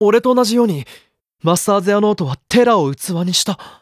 俺と同じようにマスター・ゼアノートはテラを器にした。